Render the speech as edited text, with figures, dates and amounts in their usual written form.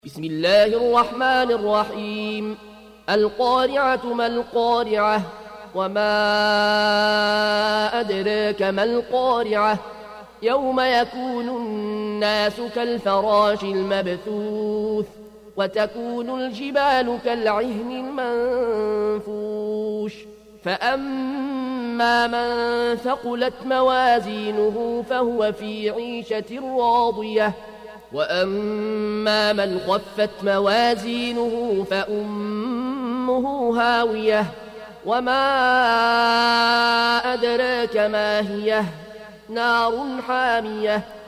بسم الله الرحمن الرحيم. القارعة ما القارعة وما أدراك ما القارعة يوم يكون الناس كالفراش المبثوث وتكون الجبال كالعهن المنفوش فأما من ثقلت موازينه فهو في عيشة راضية وأما من خفت موازينه فأمه هاوية وما أدراك ما هي نار حامية